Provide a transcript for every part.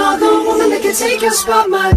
another woman that can take your spot, my.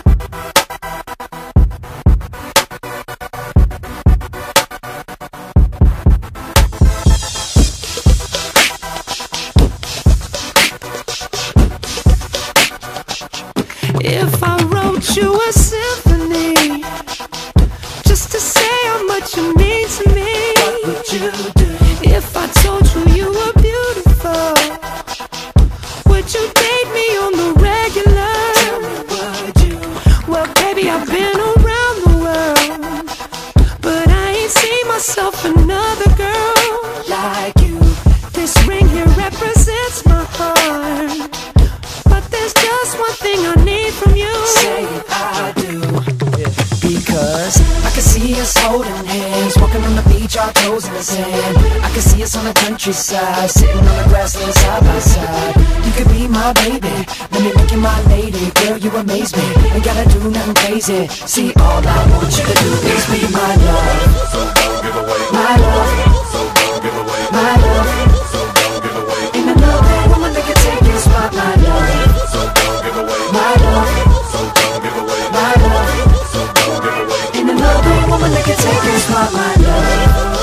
If I wrote you a symphony just to say how much you mean to me, What would you do? if I told you you were beautiful, would you date me on the regular? Tell me, would you? Well, baby, I've been around the world, but I ain't seen myself another girl Like you. This ring here represents my heart, but there's just one thing I need from you. Say I do. Because I can see us holding hands, walking on the beach, our toes in the sand. I can see us on the countryside, sitting on the grassland side by side. You could be my baby, let me make you my lady. Girl, you amaze me, ain't gotta do nothing crazy. See, all I want you to do is be my love. So don't give away. My love. So don't give away. My love. So don't give away. Ain't another woman that can take your spot, my love. So don't give away. My love. So don't give away. My love. So don't give away. Ain't another woman that can take your spot, my love.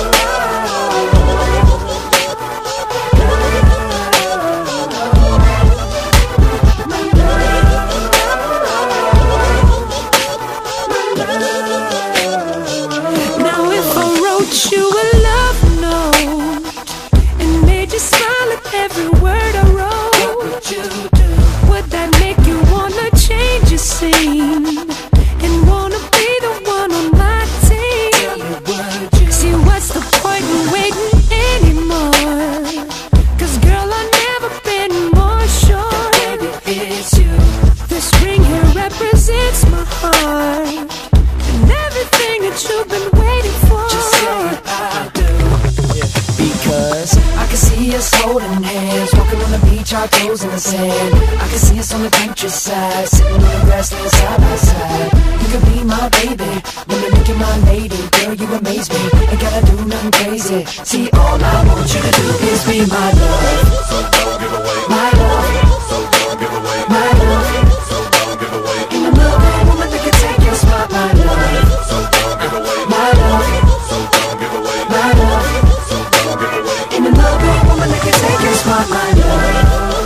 Now if I wrote you a love note and made you smile at every word I wrote, What would you do? would that make you wanna change your scene and wanna be the one on my Tell team? me, would you? See, what's the point in waiting anymore? 'Cause girl, I've never been more sure. Baby, it's you. This ring here represents my heart and everything that you've been waiting for. Just say I do. Because I can see us holding hands, walking on the beach, our toes in the sand. I can see us on the countryside, sitting on the grassland side by side. You could be my baby, let me make you my lady. Girl, you amaze me, ain't gotta do nothing crazy. See, all I want you to do is be my love. So don't give away. My love. So don't give away. My love. So don't give away. Ain't another woman that can take your spot, my love. So don't give away. My love. So don't give away. My love. So don't give away. Ain't another woman that can take your spot, my love.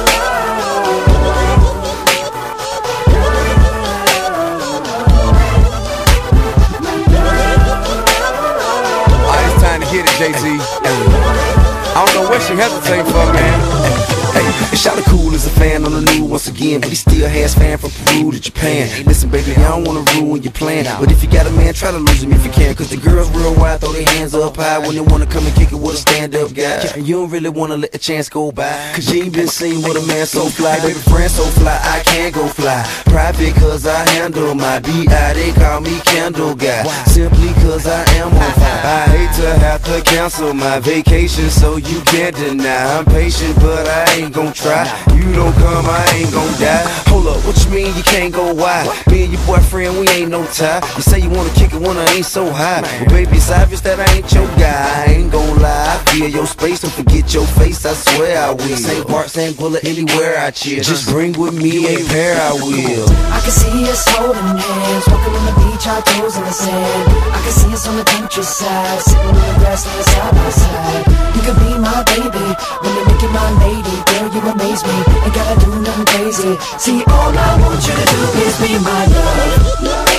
Alright, it's time to hit it, Jay-Z. I don't know what she hesitating for, man. Hey, Shawty cool is a fan on the new once again, but he still has fan from Peru to Japan. Listen, baby, I don't wanna ruin your plan, but if you got a man, try to lose him if you can. 'Cause the girls real wide throw their hands up high when they wanna come and kick it with a stand-up guy. You don't really wanna let the chance go by, 'cause you ain't been seen with a man so fly. Baby, friend so fly, I can't go fly. Private 'cause I handle my B.I. They call me Candle Guy, simply 'cause I am on fire. I hate to have to cancel my vacation, so you can't deny. I'm patient, but I ain't gon' try. You don't come, I ain't gon' die. Hold up, what you mean you can't go wide? Me and your boyfriend, we ain't no tie. You say you wanna kick it when I ain't so high. Well, baby, it's obvious that I ain't your guy. I ain't gon' lie, I feel your space, don't forget your face, I swear I will. St. Bart, St. Bullet, anywhere I chill. Just bring with me a pair, I will. I can see us holding hands, walking on the beach, our toes in the sand. I can see us on the countryside, sitting on the grassland side by side. You could be my baby, let me make you my lady. Girl, you amaze me, ain't gotta do nothing crazy. See, all I want you to do is be my love.